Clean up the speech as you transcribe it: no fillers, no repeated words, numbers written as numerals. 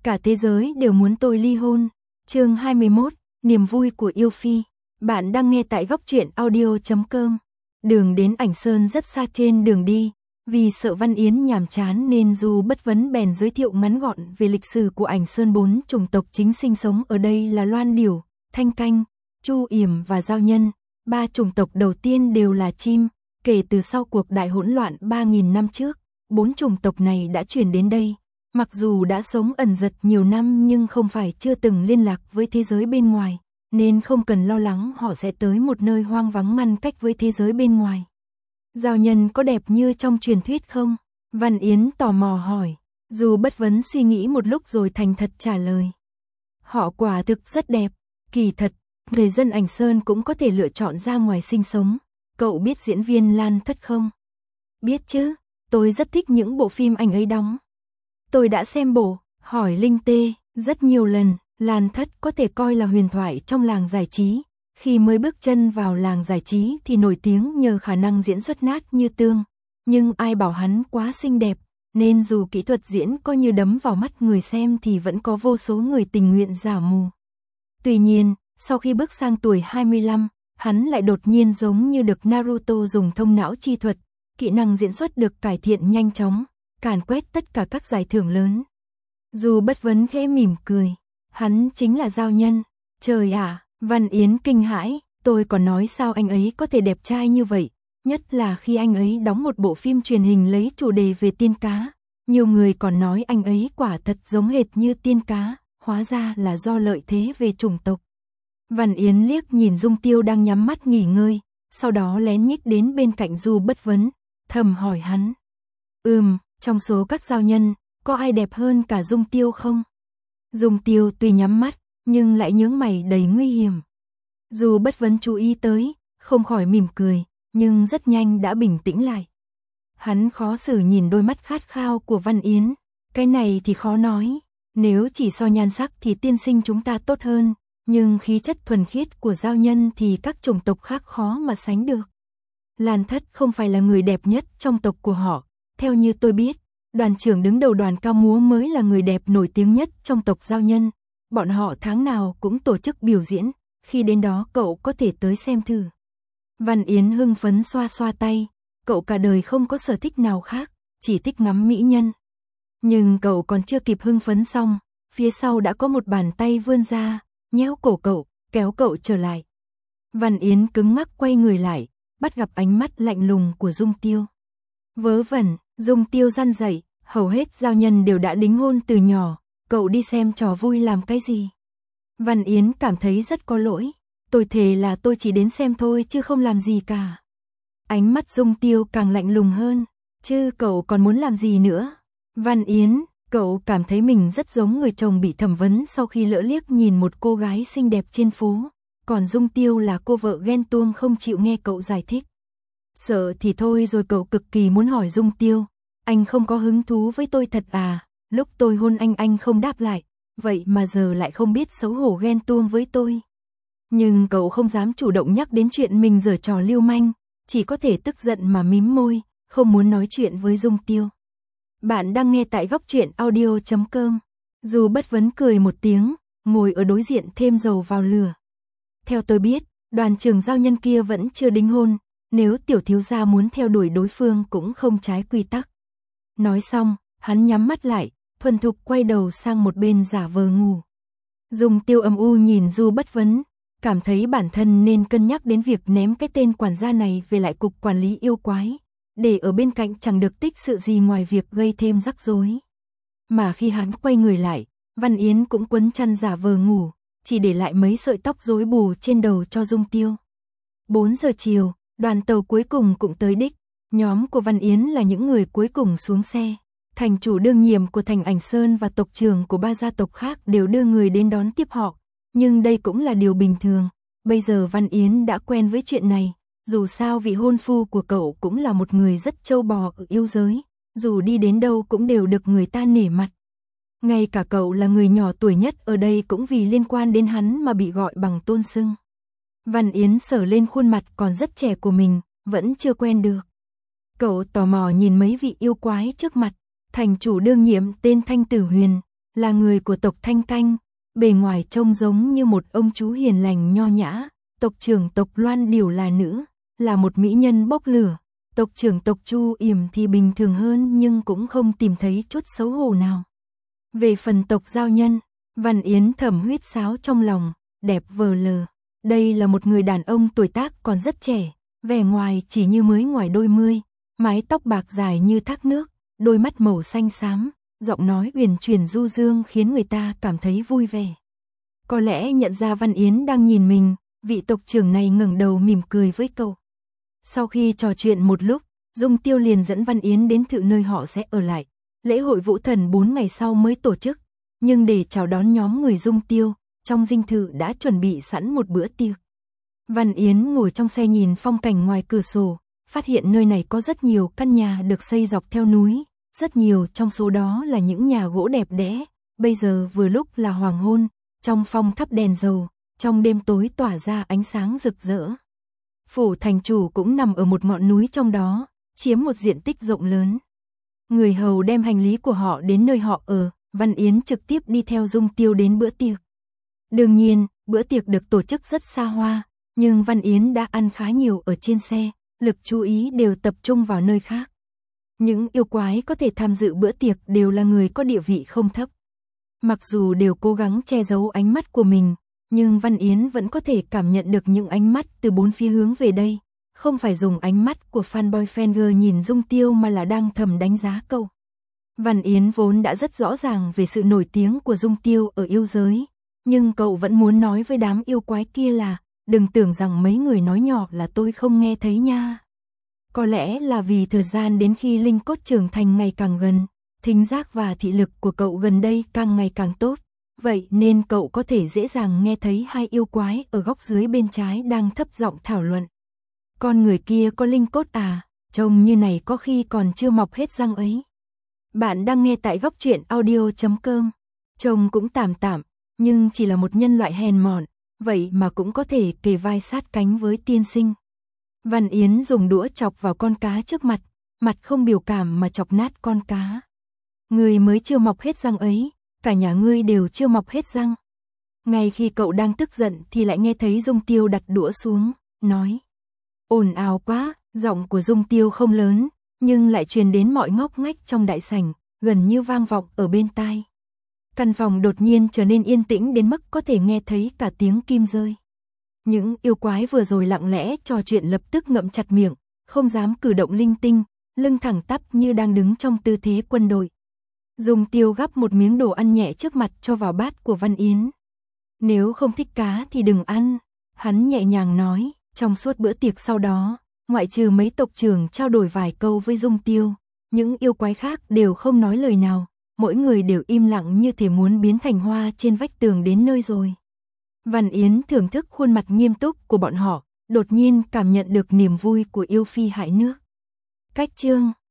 cả thế giới đều muốn tôi ly hôn. Chương 21, niềm vui của yêu phi. Bạn đang nghe tại góc truyện audio.com. Đường đến Ảnh Sơn rất xa trên đường đi, vì sợ Văn Yến nhàm chán nên Du Bất Vấn bèn giới thiệu ngắn gọn về lịch sử của Ảnh Sơn. 4 chủng tộc chính sinh sống ở đây là Loan Điểu, Thanh Canh, Chu Yểm và Giao Nhân. 3 chủng tộc đầu tiên đều là chim, kể từ sau cuộc đại hỗn loạn 3.000 năm trước, 4 chủng tộc này đã chuyển đến đây. Mặc dù đã sống ẩn dật nhiều năm nhưng không phải chưa từng liên lạc với thế giới bên ngoài, nên không cần lo lắng họ sẽ tới một nơi hoang vắng ngăn cách với thế giới bên ngoài. Giao Nhân có đẹp như trong truyền thuyết không? Văn Yến tò mò hỏi. Du Bất Vấn suy nghĩ một lúc rồi thành thật trả lời. Họ quả thực rất đẹp, kỳ thật, người dân Ảnh Sơn cũng có thể lựa chọn ra ngoài sinh sống. Cậu biết diễn viên Lan Thất không? Biết chứ, tôi rất thích những bộ phim anh ấy đóng. Tôi đã xem bộ Hỏi Linh Tê rất nhiều lần. Lan Thất có thể coi là huyền thoại trong làng giải trí. Khi mới bước chân vào làng giải trí thì nổi tiếng nhờ khả năng diễn xuất nát như tương. Nhưng ai bảo hắn quá xinh đẹp, nên dù kỹ thuật diễn coi như đấm vào mắt người xem thì vẫn có vô số người tình nguyện giả mù. Tuy nhiên, sau khi bước sang tuổi 25, hắn lại đột nhiên giống như được Naruto dùng thông não chi thuật, kỹ năng diễn xuất được cải thiện nhanh chóng, càn quét tất cả các giải thưởng lớn. Du Bất Vấn khẽ mỉm cười, hắn chính là Giao Nhân. Trời ạ, Văn Yến kinh hãi, tôi còn nói sao anh ấy có thể đẹp trai như vậy, nhất là khi anh ấy đóng một bộ phim truyền hình lấy chủ đề về tiên cá. Nhiều người còn nói anh ấy quả thật giống hệt như tiên cá, hóa ra là do lợi thế về chủng tộc. Văn Yến liếc nhìn Dung Tiêu đang nhắm mắt nghỉ ngơi, sau đó lén nhích đến bên cạnh Du Bất Vấn, thầm hỏi hắn. Trong số các giao nhân, có ai đẹp hơn cả Dung Tiêu không? Dung Tiêu tuy nhắm mắt, nhưng lại nhướng mày đầy nguy hiểm. Du Bất Vấn chú ý tới, không khỏi mỉm cười, nhưng rất nhanh đã bình tĩnh lại. Hắn khó xử nhìn đôi mắt khát khao của Văn Yến, cái này thì khó nói, nếu chỉ so nhan sắc thì tiên sinh chúng ta tốt hơn, nhưng khí chất thuần khiết của giao nhân thì các chủng tộc khác khó mà sánh được. Lan Thất không phải là người đẹp nhất trong tộc của họ, theo như tôi biết, đoàn trưởng đứng đầu đoàn cao múa mới là người đẹp nổi tiếng nhất trong tộc giao nhân. Bọn họ tháng nào cũng tổ chức biểu diễn, khi đến đó cậu có thể tới xem thử. Văn Yến hưng phấn xoa xoa tay, cậu cả đời không có sở thích nào khác, chỉ thích ngắm mỹ nhân. Nhưng cậu còn chưa kịp hưng phấn xong, phía sau đã có một bàn tay vươn ra, nhéo cổ cậu, kéo cậu trở lại. Văn Yến cứng ngắc quay người lại, bắt gặp ánh mắt lạnh lùng của Dung Tiêu. Vớ vẩn, Dung Tiêu răn dậy, hầu hết giao nhân đều đã đính hôn từ nhỏ, cậu đi xem trò vui làm cái gì? Văn Yến cảm thấy rất có lỗi, tôi thề là tôi chỉ đến xem thôi chứ không làm gì cả. Ánh mắt Dung Tiêu càng lạnh lùng hơn, chứ cậu còn muốn làm gì nữa? Văn Yến, cậu cảm thấy mình rất giống người chồng bị thẩm vấn sau khi lỡ liếc nhìn một cô gái xinh đẹp trên phố, còn Dung Tiêu là cô vợ ghen tuông không chịu nghe cậu giải thích. Sợ thì thôi rồi cậu cực kỳ muốn hỏi Dung Tiêu, anh không có hứng thú với tôi thật à? Lúc tôi hôn anh không đáp lại, vậy mà giờ lại không biết xấu hổ ghen tuông với tôi. Nhưng cậu không dám chủ động nhắc đến chuyện mình giở trò lưu manh, chỉ có thể tức giận mà mím môi, không muốn nói chuyện với Dung Tiêu. Bạn đang nghe tại góc truyện audio.com. Du Bất Vấn cười một tiếng, ngồi ở đối diện thêm dầu vào lửa. Theo tôi biết, đoàn trưởng giao nhân kia vẫn chưa đính hôn, nếu tiểu thiếu gia muốn theo đuổi đối phương cũng không trái quy tắc. Nói xong, hắn nhắm mắt lại, thuần thục quay đầu sang một bên giả vờ ngủ. Dung Tiêu âm u nhìn Du Bất Vấn, cảm thấy bản thân nên cân nhắc đến việc ném cái tên quản gia này về lại cục quản lý yêu quái, để ở bên cạnh chẳng được tích sự gì ngoài việc gây thêm rắc rối. Mà khi hắn quay người lại, Văn Yến cũng quấn chăn giả vờ ngủ, chỉ để lại mấy sợi tóc rối bù trên đầu cho Dung Tiêu. 4 giờ chiều, đoàn tàu cuối cùng cũng tới đích, nhóm của Văn Yến là những người cuối cùng xuống xe. Thành chủ đương nhiệm của thành Ảnh Sơn và tộc trưởng của 3 gia tộc khác đều đưa người đến đón tiếp họ, nhưng đây cũng là điều bình thường. Bây giờ Văn Yến đã quen với chuyện này, dù sao vị hôn phu của cậu cũng là một người rất trâu bò ở yêu giới, dù đi đến đâu cũng đều được người ta nể mặt. Ngay cả cậu là người nhỏ tuổi nhất ở đây cũng vì liên quan đến hắn mà bị gọi bằng tôn xưng. Văn Yến sờ lên khuôn mặt còn rất trẻ của mình, vẫn chưa quen được. Cậu tò mò nhìn mấy vị yêu quái trước mặt. Thành chủ đương nhiệm tên Thanh Tử Huyền, là người của tộc Thanh Canh, bề ngoài trông giống như một ông chú hiền lành nho nhã. Tộc trưởng tộc Loan Điểu là nữ, là một mỹ nhân bốc lửa. Tộc trưởng tộc Chu Yểm thì bình thường hơn nhưng cũng không tìm thấy chút xấu hổ nào. Về phần tộc Giao Nhân, Văn Yến thầm huýt sáo trong lòng, đẹp vờ lờ. Đây là một người đàn ông tuổi tác còn rất trẻ, vẻ ngoài chỉ như mới ngoài đôi mươi, mái tóc bạc dài như thác nước, đôi mắt màu xanh xám, giọng nói uyển chuyển du dương khiến người ta cảm thấy vui vẻ. Có lẽ nhận ra Văn Yến đang nhìn mình, vị tộc trưởng này ngẩng đầu mỉm cười với cậu. Sau khi trò chuyện một lúc, Dung Tiêu liền dẫn Văn Yến đến thự nơi họ sẽ ở lại. Lễ hội Vũ Thần 4 ngày sau mới tổ chức, nhưng để chào đón nhóm người Dung Tiêu, trong dinh thự đã chuẩn bị sẵn một bữa tiệc. Văn Yến ngồi trong xe nhìn phong cảnh ngoài cửa sổ, phát hiện nơi này có rất nhiều căn nhà được xây dọc theo núi, rất nhiều trong số đó là những nhà gỗ đẹp đẽ. Bây giờ vừa lúc là hoàng hôn, trong phòng thắp đèn dầu, trong đêm tối tỏa ra ánh sáng rực rỡ. Phủ thành chủ cũng nằm ở một ngọn núi trong đó, chiếm một diện tích rộng lớn. Người hầu đem hành lý của họ đến nơi họ ở, Văn Yến trực tiếp đi theo Dung Tiêu đến bữa tiệc. Đương nhiên, bữa tiệc được tổ chức rất xa hoa, nhưng Văn Yến đã ăn khá nhiều ở trên xe, lực chú ý đều tập trung vào nơi khác. Những yêu quái có thể tham dự bữa tiệc đều là người có địa vị không thấp. Mặc dù đều cố gắng che giấu ánh mắt của mình, nhưng Văn Yến vẫn có thể cảm nhận được những ánh mắt từ bốn phía hướng về đây. Không phải dùng ánh mắt của fanboy fangirl nhìn Dung Tiêu mà là đang thầm đánh giá cậu. Văn Yến vốn đã rất rõ ràng về sự nổi tiếng của Dung Tiêu ở yêu giới, nhưng cậu vẫn muốn nói với đám yêu quái kia là, đừng tưởng rằng mấy người nói nhỏ là tôi không nghe thấy nha. Có lẽ là vì thời gian đến khi linh cốt trưởng thành ngày càng gần, thính giác và thị lực của cậu gần đây càng ngày càng tốt, vậy nên cậu có thể dễ dàng nghe thấy hai yêu quái ở góc dưới bên trái đang thấp giọng thảo luận. Con người kia có linh cốt à, trông như này có khi còn chưa mọc hết răng ấy. Bạn đang nghe tại góc truyện audio.com. Trông cũng tạm tạm, nhưng chỉ là một nhân loại hèn mọn, vậy mà cũng có thể kề vai sát cánh với tiên sinh. Văn Yến dùng đũa chọc vào con cá trước mặt, mặt không biểu cảm mà chọc nát con cá. Ngươi mới chưa mọc hết răng ấy, cả nhà ngươi đều chưa mọc hết răng. Ngay khi cậu đang tức giận thì lại nghe thấy Dung Tiêu đặt đũa xuống, nói. Ồn ào quá, giọng của Dung Tiêu không lớn, nhưng lại truyền đến mọi ngóc ngách trong đại sảnh, gần như vang vọng ở bên tai. Căn phòng đột nhiên trở nên yên tĩnh đến mức có thể nghe thấy cả tiếng kim rơi. Những yêu quái vừa rồi lặng lẽ trò chuyện lập tức ngậm chặt miệng, không dám cử động linh tinh, lưng thẳng tắp như đang đứng trong tư thế quân đội. Dung Tiêu gắp một miếng đồ ăn nhẹ trước mặt cho vào bát của Văn Yến. Nếu không thích cá thì đừng ăn, hắn nhẹ nhàng nói. Trong suốt bữa tiệc sau đó, ngoại trừ mấy tộc trưởng trao đổi vài câu với Dung Tiêu, những yêu quái khác đều không nói lời nào, mỗi người đều im lặng như thể muốn biến thành hoa trên vách tường đến nơi rồi. Văn Yến thưởng thức khuôn mặt nghiêm túc của bọn họ, đột nhiên cảm nhận được niềm vui của yêu phi hại nước. Cách chương